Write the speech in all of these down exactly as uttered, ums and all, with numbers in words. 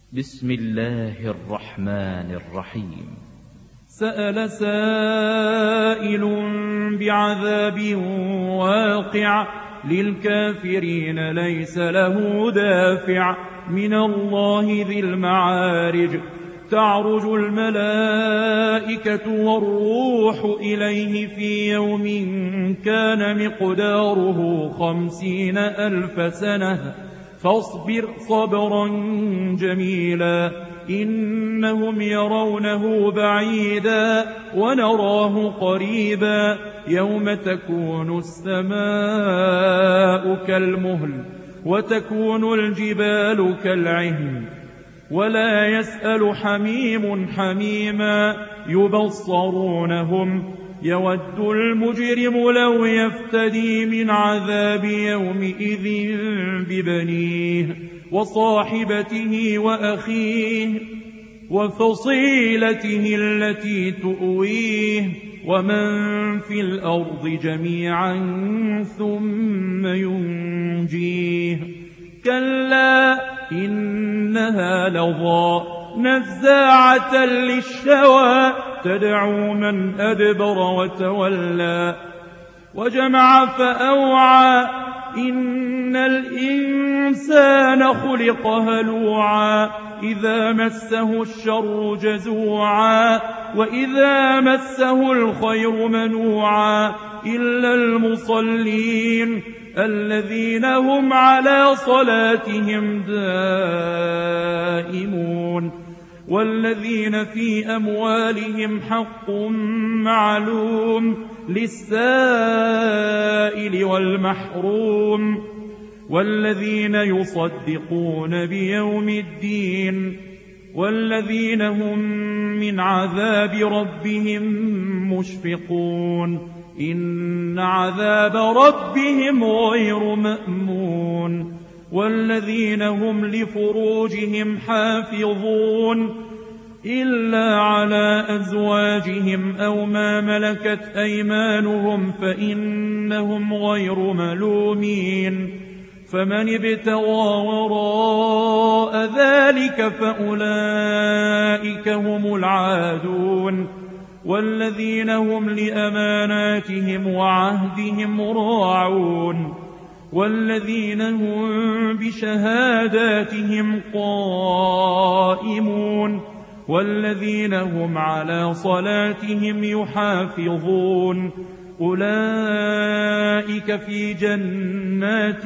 بسم الله الرحمن الرحيم. سأل سائل بعذاب واقع للكافرين ليس له دافع من الله ذي المعارج. تعرج الملائكة والروح إليه في يوم كان مقداره خمسين ألف سنة فاصبر صبرا جميلا إنهم يرونه بعيدا ونراه قريبا يوم تكون السماء كالمهل وتكون الجبال كالعهن ولا يسأل حميم حميما يبصرونهم يود المجرم لو يفتدي من عذاب يومئذ ببنيه وصاحبته وأخيه وفصيلته التي تؤويه ومن في الأرض جميعا ثم ينجيه كلا إنها لظى نزاعة للشوى تدعو من أدبر وتولى وجمع فأوعى إن الإنسان خلق هلوعا إذا مسه الشر جزوعا وإذا مسه الخير منوعا إلا المصلين الذين هم على صلاتهم دائمون والذين في أموالهم حق معلوم للسائل والمحروم والذين يصدقون بيوم الدين والذين هم من عذاب ربهم مشفقون إن عذاب ربهم غير مأمون والذين هم لفروجهم حافظون إلا على أزواجهم أو ما ملكت أيمانهم فإنهم غير ملومين فمن ابتغى وراء ذلك فأولئك هم العادون والذين هم لأماناتهم وعهدهم راعون والذين هم بشهاداتهم قائمون والذين هم على صلاتهم يحافظون أولئك في جنات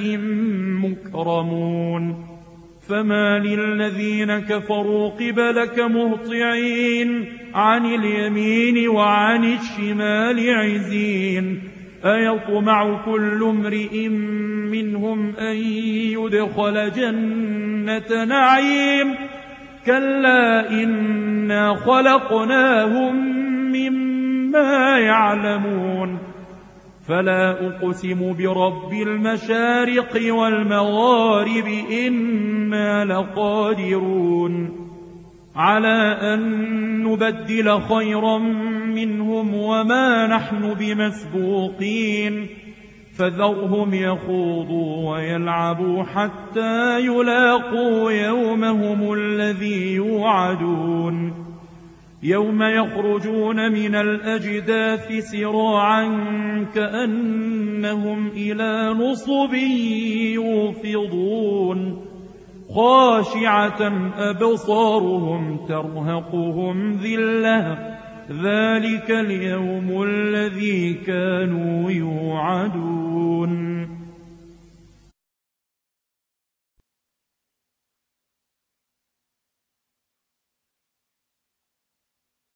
مكرمون فما للذين كفروا قبلك مهطعين عن اليمين وعن الشمال عزين أيطمع كل امرئ منهم أن يدخل جنة نعيم كلا إنا خلقناهم مما يعلمون فلا أقسم برب المشارق والمغارب إنا لقادرون على أن نبدل خيرا منهم وما نحن بمسبوقين فذرهم يخوضوا ويلعبوا حتى يلاقوا يومهم الذي يوعدون يوم يخرجون من الأجداث سراعا كأنهم إلى نصب يوفضون خاشعة أبصارهم ترهقهم ذلة ذلك اليوم الذي كانوا يوعدون.